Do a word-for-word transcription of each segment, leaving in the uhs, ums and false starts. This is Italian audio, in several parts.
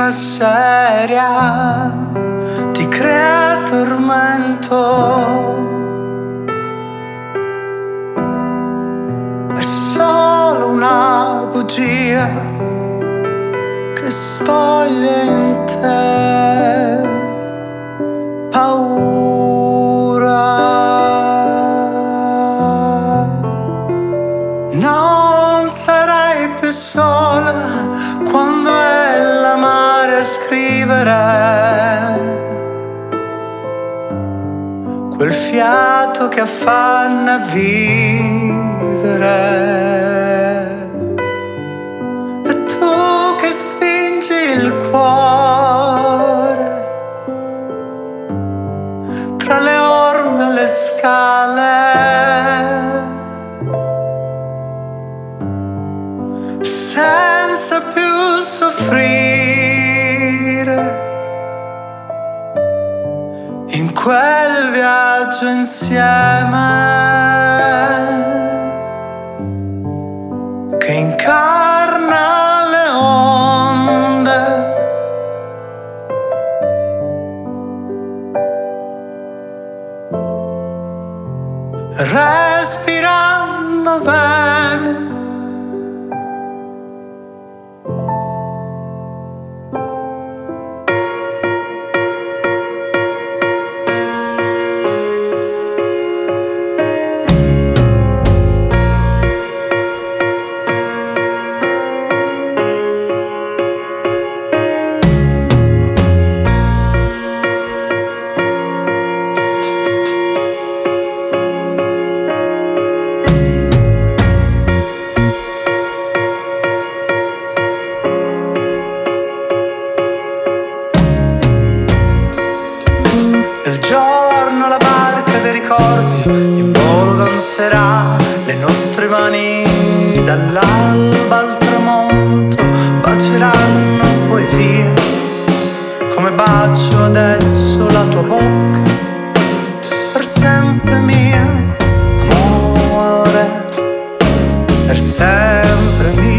vita seria ti crea tormento. È solo una bugia che spoglia in te paura. Non sarai più sola quando è l'amare a scrivere quel fiato che affanna a vivere. E tu che stringi il cuore tra le orme e le scale, senza più soffrire in quel viaggio insieme che incarna le onde. Respirando bene il giorno la barca dei ricordi in volo danzerà, le nostre mani dall'alba al tramonto baceranno poesia, come bacio adesso la tua bocca, per sempre mia, amore, per sempre mia.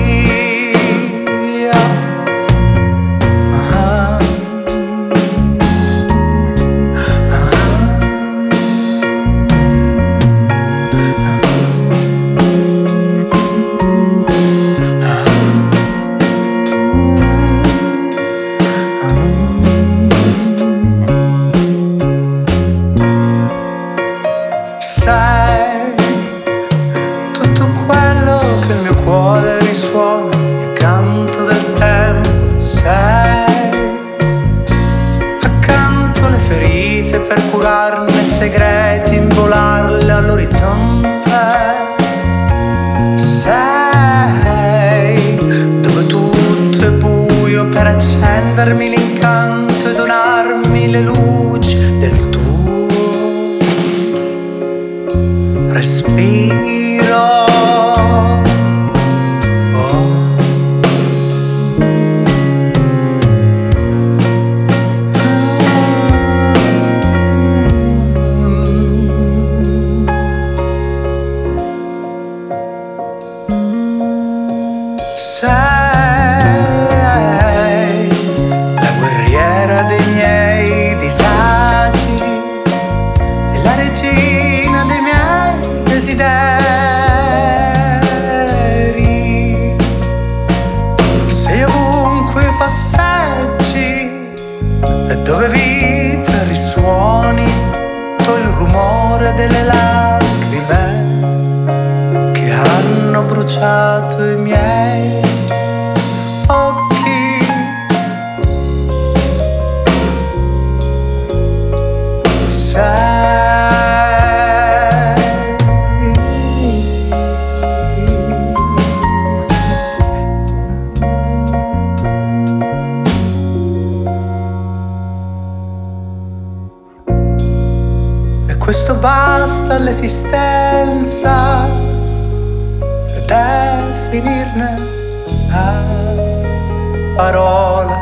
Sei tutto quello che il mio cuore risuona nel canto del tempo. Sei accanto alle ferite per curarne segreti, involarle all'orizzonte. Sei dove tutto è buio per accendermi l'incanto e donarmi le luci del tuo respiro. Oh. Sei la guerriera dei miei disagi e la regina dei miei desideri. Sei ovunque passeggi e dove vita risuoni tutto il rumore delle lacrime che hanno bruciato i miei occhi. Questo basta all'esistenza per definirne la parola.